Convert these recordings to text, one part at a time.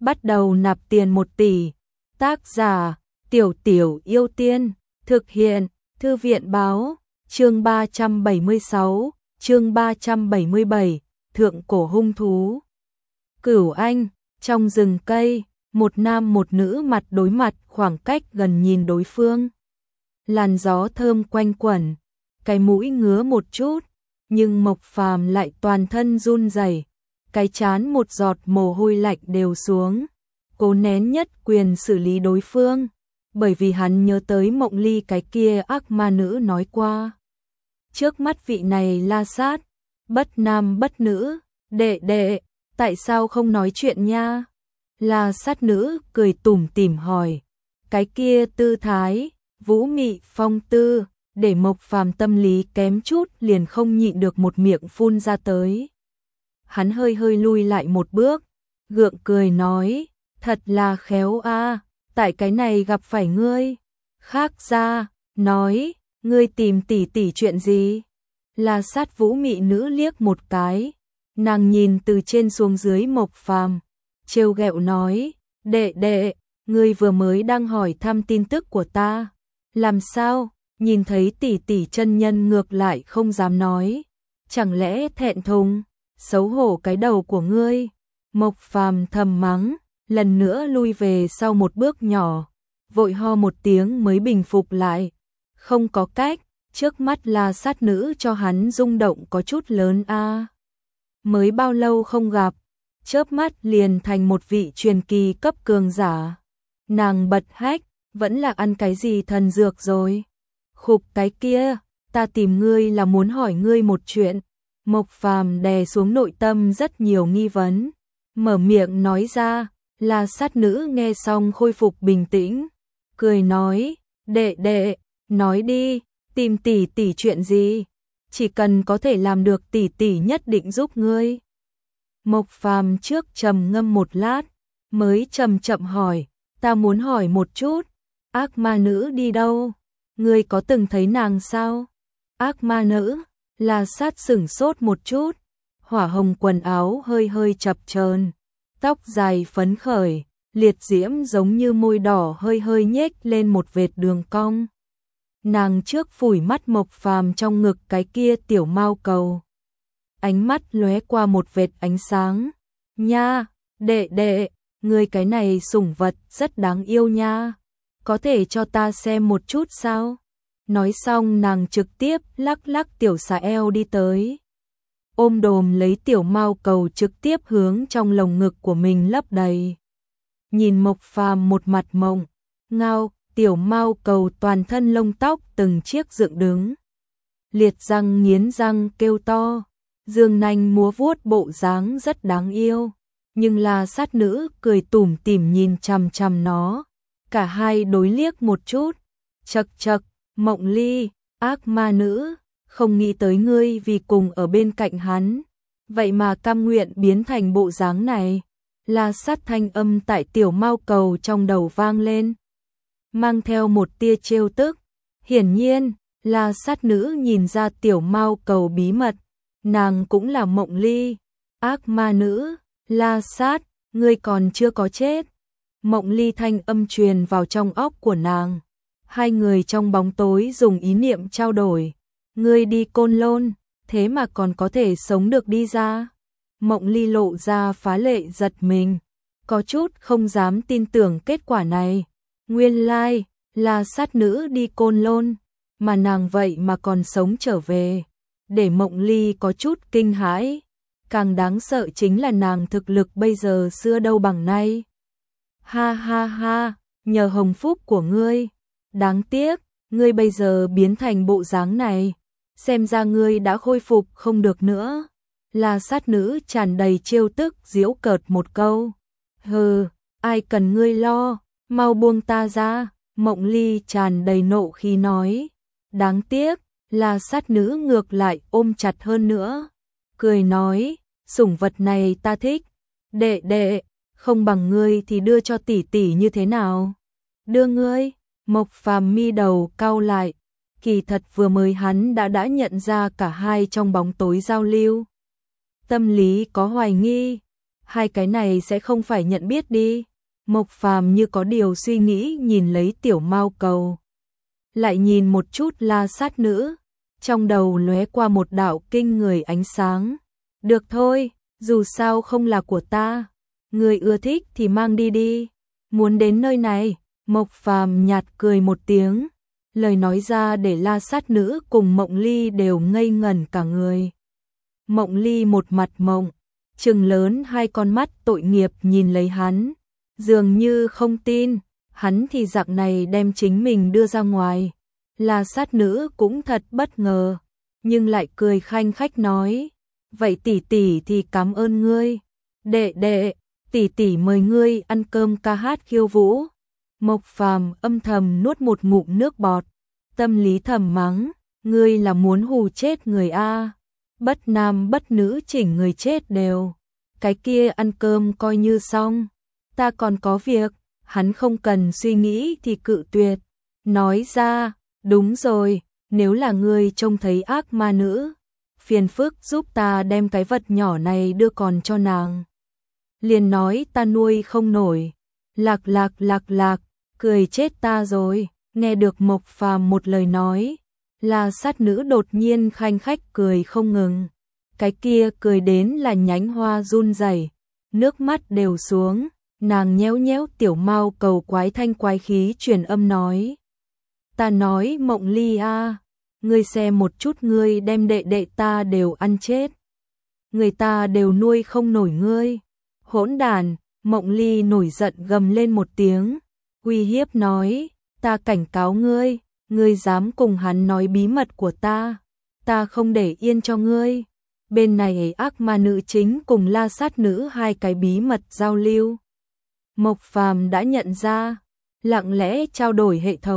bắt đầu nạp tiền 1 tỷ. Tác giả Tiểu Tiểu Yêu Tiên. Thực hiện Thư viện Báo. Chương 376, chương 377, Thượng cổ hung thú. Cửu Anh. Trong rừng cây, một nam một nữ mặt đối mặt, khoảng cách gần nhìn đối phương. Làn gió thơm quanh quẩn, cái mũi ngứa một chút, nhưng Mộc Phàm lại toàn thân run rẩy, cái trán một giọt mồ hôi lạnh đều xuống, cố nén nhất quyền xử lý đối phương, bởi vì hắn nhớ tới Mộng Ly cái kia ác ma nữ nói qua. Trước mắt vị này La Sát, bất nam bất nữ, đệ đệ, tại sao không nói chuyện nha? La Sát nữ cười tủm tỉm hỏi, cái kia tư thái, vũ mị phong tư, để Mộc Phàm tâm lý kém chút liền không nhịn được một miệng phun ra tới. Hắn hơi hơi lui lại một bước, gượng cười nói, thật là khéo a, tại cái này gặp phải ngươi. Khác ra, nói, ngươi tìm tỷ tỷ chuyện gì? La Sát vũ mị nữ liếc một cái, nàng nhìn từ trên xuống dưới Mộc Phàm, trêu ghẹo nói, đệ đệ, ngươi vừa mới đang hỏi thăm tin tức của ta, làm sao, nhìn thấy tỷ tỷ chân nhân ngược lại không dám nói, chẳng lẽ thẹn thùng, xấu hổ cái đầu của ngươi? Mộc Phàm thầm mắng, lần nữa lui về sau một bước nhỏ, vội ho một tiếng mới bình phục lại, không có cách, trước mắt La Sát nữ cho hắn rung động có chút lớn a. Mới bao lâu không gặp, chớp mắt liền thành một vị truyền kỳ cấp cường giả. Nàng bật hách, vẫn là ăn cái gì thần dược rồi? Khục cái kia, ta tìm ngươi là muốn hỏi ngươi một chuyện. Mộc Phàm đè xuống nội tâm rất nhiều nghi vấn, mở miệng nói ra. La Sát nữ nghe xong khôi phục bình tĩnh, cười nói, đệ đệ, nói đi, tìm tỷ tỷ chuyện gì? Chỉ cần có thể làm được tỷ tỷ nhất định giúp ngươi. Mộc Phàm trước trầm ngâm một lát, mới chậm chậm hỏi, ta muốn hỏi một chút, ác ma nữ đi đâu? Ngươi có từng thấy nàng sao? Ác ma nữ? La Sát sửng sốt một chút, hỏa hồng quần áo hơi hơi chập chờn, tóc dài phấn khởi, liệt diễm giống như môi đỏ hơi hơi nhếch lên một vệt đường cong. Nàng trước phủi mắt Mộc Phàm trong ngực cái kia tiểu mao cầu. Ánh mắt lóe qua một vệt ánh sáng. Nha, đệ đệ, ngươi cái này sủng vật rất đáng yêu nha. Có thể cho ta xem một chút sao? Nói xong nàng trực tiếp lắc lắc tiểu xà eo đi tới. Ôm đồm lấy tiểu mao cầu trực tiếp hướng trong lồng ngực của mình lấp đầy. Nhìn Mộc Phàm một mặt mộng, ngao, tiểu mao cầu toàn thân lông tóc từng chiếc dựng đứng. Liệt răng nghiến răng kêu to, dương nanh múa vuốt bộ dáng rất đáng yêu. Nhưng La Sát nữ cười tủm tỉm nhìn chằm chằm nó. Cả hai đối liếc một chút. Chậc chậc, Mộng Ly, ác ma nữ, không nghĩ tới ngươi vì cùng ở bên cạnh hắn, vậy mà cam nguyện biến thành bộ dáng này. La Sát thanh âm tại tiểu mao cầu trong đầu vang lên, mang theo một tia trêu tức. Hiển nhiên, La Sát nữ nhìn ra tiểu mao cầu bí mật, nàng cũng là Mộng Ly. Ác ma nữ, La Sát, ngươi còn chưa có chết. Mộng Ly thanh âm truyền vào trong óc của nàng. Hai người trong bóng tối dùng ý niệm trao đổi. Ngươi đi Côn Lôn, thế mà còn có thể sống được đi ra. Mộng Ly lộ ra phá lệ giật mình, có chút không dám tin tưởng kết quả này. Nguyên lai, La Sát nữ đi Côn Lôn, mà nàng vậy mà còn sống trở về. Để Mộng Ly có chút kinh hãi. Càng đáng sợ chính là nàng thực lực bây giờ xưa đâu bằng nay. Ha ha ha, nhờ hồng phúc của ngươi. Đáng tiếc, ngươi bây giờ biến thành bộ dáng này. Xem ra ngươi đã khôi phục không được nữa. La Sát nữ tràn đầy trêu tức giễu cợt một câu. Hừ, ai cần ngươi lo, mau buông ta ra. Mộng Ly tràn đầy nộ khí nói. Đáng tiếc, La Sát nữ ngược lại ôm chặt hơn nữa. Cười nói, sủng vật này ta thích. Đệ đệ, không bằng ngươi thì đưa cho tỷ tỷ như thế nào? Đưa ngươi? Mộc Phàm mi đầu cau lại. Kỳ thật vừa mới hắn đã nhận ra cả hai trong bóng tối giao lưu. Tâm lý có hoài nghi. hai cái này sẽ không phải nhận biết đi. Mộc Phàm như có điều suy nghĩ nhìn lấy tiểu mao cầu. Lại nhìn một chút La Sát Nữ, trong đầu lóe qua một đạo kinh người ánh sáng. Được thôi, dù sao không là của ta, người ưa thích thì mang đi đi. Muốn đến nơi này, Mộc Phàm nhạt cười một tiếng, lời nói ra để La Sát Nữ cùng Mộng Ly đều ngây ngẩn cả người. Mộng Ly một mặt mộng, trừng lớn hai con mắt tội nghiệp nhìn lấy hắn, dường như không tin, hắn thì dạng này đem chính mình đưa ra ngoài. La Sát Nữ cũng thật bất ngờ, nhưng lại cười khanh khách nói, vậy tỷ tỷ thì cảm ơn ngươi. Đệ đệ, tỷ tỷ mời ngươi ăn cơm ca hát khiêu vũ. Mộc Phàm âm thầm nuốt một ngụm nước bọt, tâm lý thầm mắng, ngươi là muốn hù chết người a, bất nam bất nữ chỉnh người chết đều. Cái kia ăn cơm coi như xong, ta còn có việc. Hắn không cần suy nghĩ thì cự tuyệt, nói ra, đúng rồi, nếu là ngươi trông thấy ác ma nữ, phiền phức giúp ta đem cái vật nhỏ này đưa còn cho nàng. Liền nói ta nuôi không nổi. Lạc lạc lạc lạc, cười chết ta rồi. Nghe được Mộc Phàm một lời nói, La Sát Nữ đột nhiên khanh khách cười không ngừng. Cái kia cười đến là nhánh hoa run rẩy, nước mắt đều xuống, nàng nhéo nhéo tiểu mao cầu quái thanh quái khí truyền âm nói. Ta nói Mộng Ly a, ngươi xem một chút ngươi đem đệ đệ ta đều ăn chết. Người ta đều nuôi không nổi ngươi. Hỗn đàn, Mộng Ly nổi giận gầm lên một tiếng, uy hiếp nói, ta cảnh cáo ngươi, ngươi dám cùng hắn nói bí mật của ta không để yên cho ngươi. Bên này ác ma nữ chính cùng La Sát Nữ hai cái bí mật giao lưu. Mộc Phàm đã nhận ra, lặng lẽ trao đổi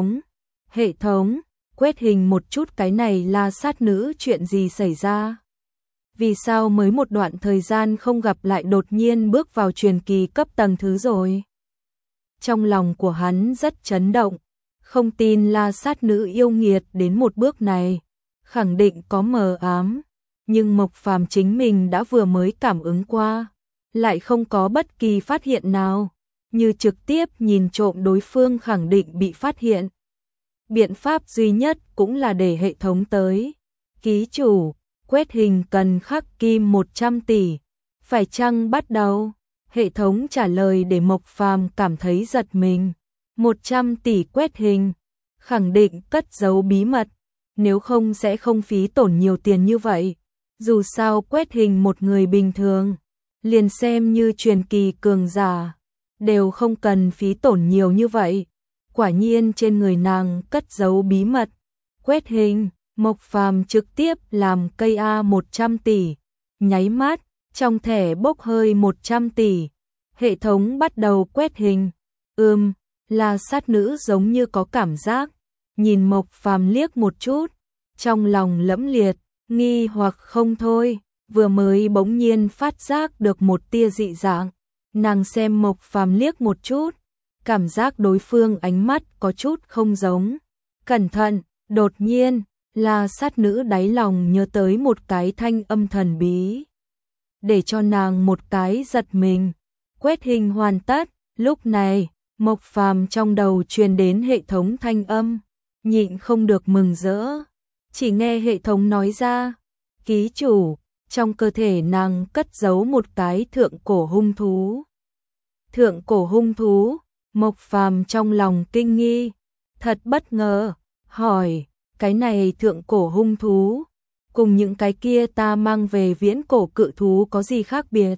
hệ thống, quét hình một chút cái này La Sát Nữ chuyện gì xảy ra. Vì sao mới một đoạn thời gian không gặp lại đột nhiên bước vào truyền kỳ cấp tầng thứ rồi. Trong lòng của hắn rất chấn động, không tin La Sát Nữ yêu nghiệt đến một bước này, khẳng định có mờ ám, nhưng Mộc Phàm chính mình đã vừa mới cảm ứng qua, lại không có bất kỳ phát hiện nào, như trực tiếp nhìn trộm đối phương khẳng định bị phát hiện. Biện pháp duy nhất cũng là để hệ thống tới. Ký chủ, quét hình cần khắc kim 100 tỷ, phải chăng bắt đầu? Hệ thống trả lời để Mộc Phàm cảm thấy giật mình. 100 tỷ quét hình, khẳng định cất giấu bí mật, nếu không sẽ không phí tổn nhiều tiền như vậy. Dù sao quét hình một người bình thường, liền xem như truyền kỳ cường giả, đều không cần phí tổn nhiều như vậy. Quả nhiên trên người nàng cất giấu bí mật. Quét hình, Mộc Phàm trực tiếp làm cây A 100 tỷ, nháy mắt, trong thẻ bốc hơi 100 tỷ. Hệ thống bắt đầu quét hình. La Sát Nữ giống như có cảm giác, nhìn Mộc Phàm liếc một chút, trong lòng lẫm liệt, nghi hoặc không thôi, vừa mới bỗng nhiên phát giác được một tia dị dạng. Nàng xem Mộc Phàm liếc một chút, cảm giác đối phương ánh mắt có chút không giống. Cẩn thận, đột nhiên, La Sát Nữ đáy lòng nhớ tới một cái thanh âm thần bí, để cho nàng một cái giật mình. Quét hình hoàn tất, lúc này, Mộc Phàm trong đầu truyền đến hệ thống thanh âm, nhịn không được mừng rỡ. Chỉ nghe hệ thống nói ra, ký chủ, trong cơ thể nàng cất giấu một cái thượng cổ hung thú. Thượng cổ hung thú, Mộc Phàm trong lòng kinh nghi, thật bất ngờ, hỏi, cái này thượng cổ hung thú, cùng những cái kia ta mang về viễn cổ cự thú có gì khác biệt?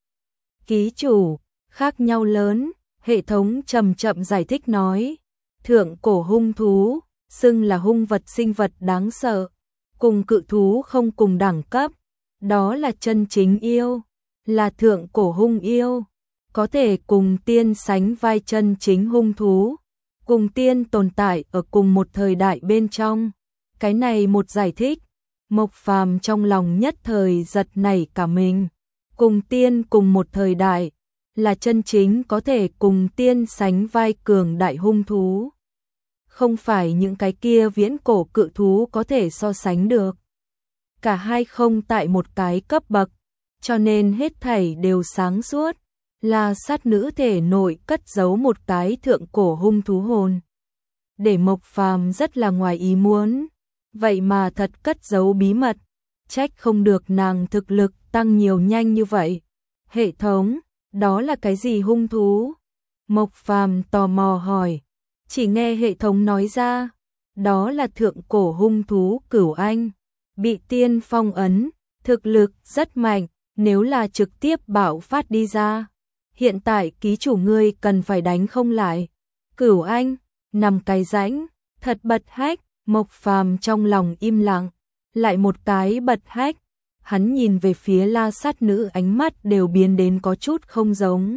Ký chủ, khác nhau lớn, hệ thống chậm chậm giải thích nói, thượng cổ hung thú, xưng là hung vật sinh vật đáng sợ, cùng cự thú không cùng đẳng cấp, đó là chân chính yêu, là thượng cổ hung yêu, có thể cùng tiên sánh vai chân chính hung thú, cùng tiên tồn tại ở cùng một thời đại bên trong. Cái này một giải thích, Mộc Phàm trong lòng nhất thời giật nảy cả mình, cùng tiên cùng một thời đại, là chân chính có thể cùng tiên sánh vai cường đại hung thú. Không phải những cái kia viễn cổ cự thú có thể so sánh được. Cả hai không tại một cái cấp bậc, cho nên hết thảy đều sáng suốt. La sát nữ thể nội cất giấu một cái thượng cổ hung thú hồn. Để Mộc Phàm rất là ngoài ý muốn, vậy mà thật cất giấu bí mật, trách không được nàng thực lực tăng nhiều nhanh như vậy. Hệ thống, đó là cái gì hung thú? Mộc Phàm tò mò hỏi, chỉ nghe hệ thống nói ra, đó là thượng cổ hung thú Cửu Anh, bị tiên phong ấn, thực lực rất mạnh, nếu là trực tiếp bạo phát đi ra. Hiện tại ký chủ ngươi cần phải đánh không lại. Cửu Anh, nằm cái rãnh, thật bật hách, Mộc Phàm trong lòng im lặng, lại một cái bật hách. Hắn nhìn về phía La sát nữ, ánh mắt đều biến đến có chút không giống.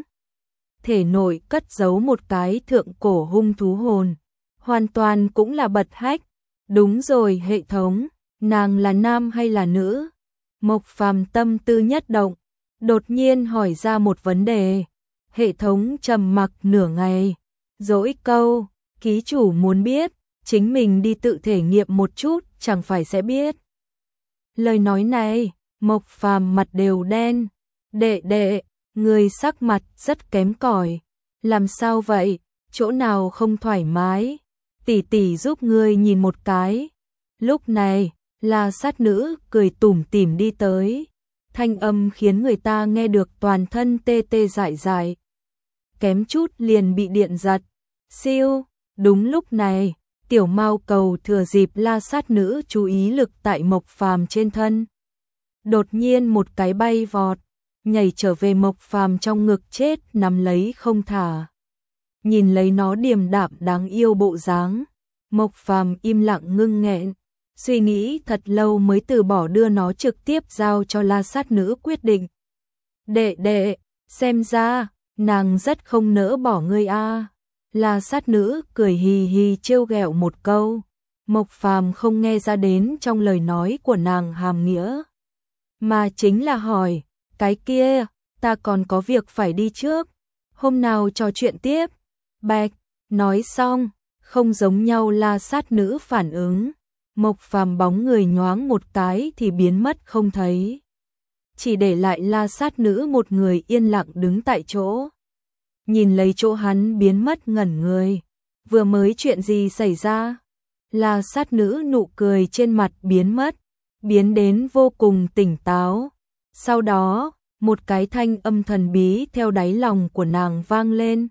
Thể nội cất giấu một cái thượng cổ hung thú hồn, hoàn toàn cũng là bật hách. Đúng rồi hệ thống, nàng là nam hay là nữ? Mộc Phàm tâm tư nhất động, đột nhiên hỏi ra một vấn đề. Hệ thống trầm mặc nửa ngày, dỗi câu, ký chủ muốn biết, chính mình đi tự thể nghiệm một chút, chẳng phải sẽ biết. Lời nói này, Mộc Phàm mặt đều đen. Đệ, người sắc mặt rất kém cỏi. Làm sao vậy, chỗ nào không thoải mái? Tỷ tỷ giúp ngươi nhìn một cái. Lúc này, La sát nữ cười tủm tỉm đi tới. Thanh âm khiến người ta nghe được toàn thân tê tê dại dại. Kém chút liền bị điện giật. Siêu, đúng lúc này, tiểu mao cầu thừa dịp La sát nữ chú ý lực tại Mộc Phàm trên thân. Đột nhiên một cái bay vọt, nhảy trở về Mộc Phàm trong ngực chết nắm lấy không thả. Nhìn lấy nó điềm đạm đáng yêu bộ dáng, Mộc Phàm im lặng ngưng nghẹn, suy nghĩ thật lâu mới từ bỏ đưa nó trực tiếp giao cho La sát nữ quyết định. Đệ, xem ra, nàng rất không nỡ bỏ ngươi a. La sát nữ cười hì hì trêu ghẹo một câu. Mộc Phàm không nghe ra đến trong lời nói của nàng hàm nghĩa, mà chính là hỏi, cái kia, ta còn có việc phải đi trước, hôm nào trò chuyện tiếp. Bạch, nói xong, không giống nhau La sát nữ phản ứng. Mộc Phàm bóng người nhoáng một cái thì biến mất không thấy, chỉ để lại La sát nữ một người yên lặng đứng tại chỗ. Nhìn lấy chỗ hắn biến mất ngẩn người, vừa mới chuyện gì xảy ra? La sát nữ nụ cười trên mặt biến mất, biến đến vô cùng tỉnh táo. Sau đó, một cái thanh âm thần bí theo đáy lòng của nàng vang lên.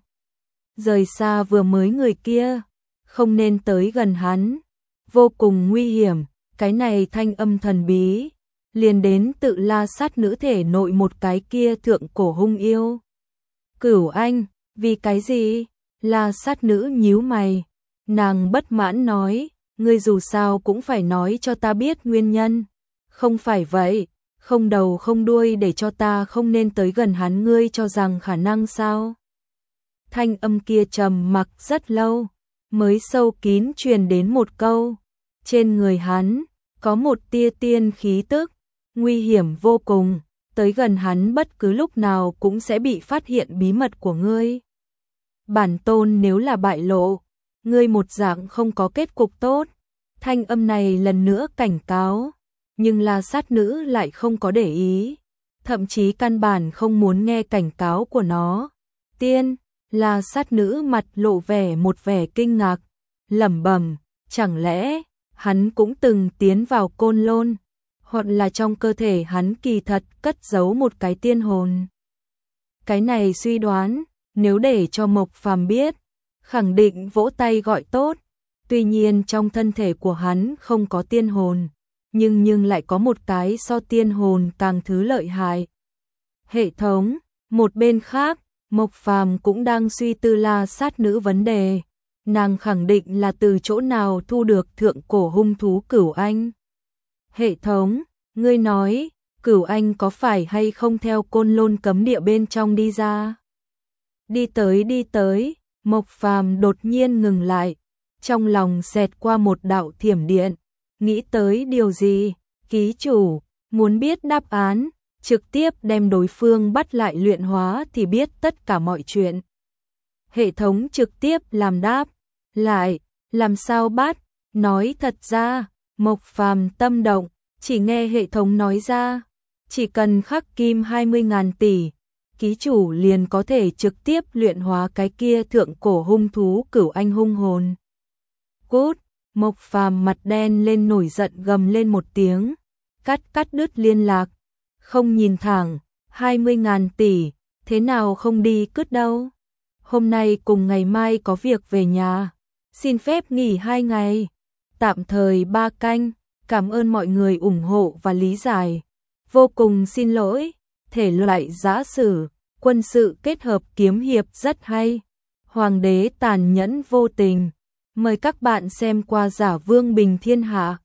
Rời xa vừa mới người kia, không nên tới gần hắn, vô cùng nguy hiểm. Cái này thanh âm thần bí liền đến tự La sát nữ thể nội một cái kia thượng cổ hung yêu. Cửu Anh, vì cái gì? La sát nữ nhíu mày, nàng bất mãn nói, ngươi dù sao cũng phải nói cho ta biết nguyên nhân. Không phải vậy, không đầu không đuôi để cho ta không nên tới gần hắn, ngươi cho rằng khả năng sao? Thanh âm kia trầm mặc rất lâu, mới sâu kín truyền đến một câu. Trên người hắn, có một tia tiên khí tức, nguy hiểm vô cùng, tới gần hắn bất cứ lúc nào cũng sẽ bị phát hiện bí mật của ngươi. Bản tôn nếu là bại lộ, ngươi một dạng không có kết cục tốt. Thanh âm này lần nữa cảnh cáo, nhưng La sát nữ lại không có để ý, thậm chí căn bản không muốn nghe cảnh cáo của nó. Tiên, La sát nữ mặt lộ vẻ một vẻ kinh ngạc, lẩm bẩm, chẳng lẽ hắn cũng từng tiến vào Côn Lôn, hoặc là trong cơ thể hắn kỳ thật cất giấu một cái tiên hồn. Cái này suy đoán, nếu để cho Mộc Phàm biết, khẳng định vỗ tay gọi tốt. Tuy nhiên trong thân thể của hắn không có tiên hồn, nhưng lại có một cái so tiên hồn càng thứ lợi hại. Hệ thống, một bên khác, Mộc Phàm cũng đang suy tư La sát nữ vấn đề. Nàng khẳng định là từ chỗ nào thu được thượng cổ hung thú Cửu Anh. Hệ thống, ngươi nói, Cửu Anh có phải hay không theo Côn Lôn cấm địa bên trong đi ra? Đi tới, Mộc Phàm đột nhiên ngừng lại, trong lòng xẹt qua một đạo thiểm điện, nghĩ tới điều gì? Ký chủ, muốn biết đáp án, trực tiếp đem đối phương bắt lại luyện hóa thì biết tất cả mọi chuyện. Hệ thống trực tiếp làm đáp, lại, làm sao bắt? Nói thật ra, Mộc Phàm tâm động, chỉ nghe hệ thống nói ra, Chỉ cần khắc kim 20.000 tỷ, ký chủ liền có thể trực tiếp luyện hóa cái kia thượng cổ hung thú Cửu Anh hung hồn. Cút, Mộc Phàm mặt đen lên nổi giận gầm lên một tiếng, cắt đứt liên lạc, không nhìn thẳng, 20.000 tỷ, thế nào không đi cướp đâu. Hôm nay cùng ngày mai có việc về nhà, xin phép nghỉ 2 ngày, tạm thời 3 canh, cảm ơn mọi người ủng hộ và lý giải. Vô cùng xin lỗi, thể loại giã sử, quân sự kết hợp kiếm hiệp rất hay. Hoàng đế tàn nhẫn vô tình. Mời các bạn xem qua Giả Vương Bình Thiên Hạ.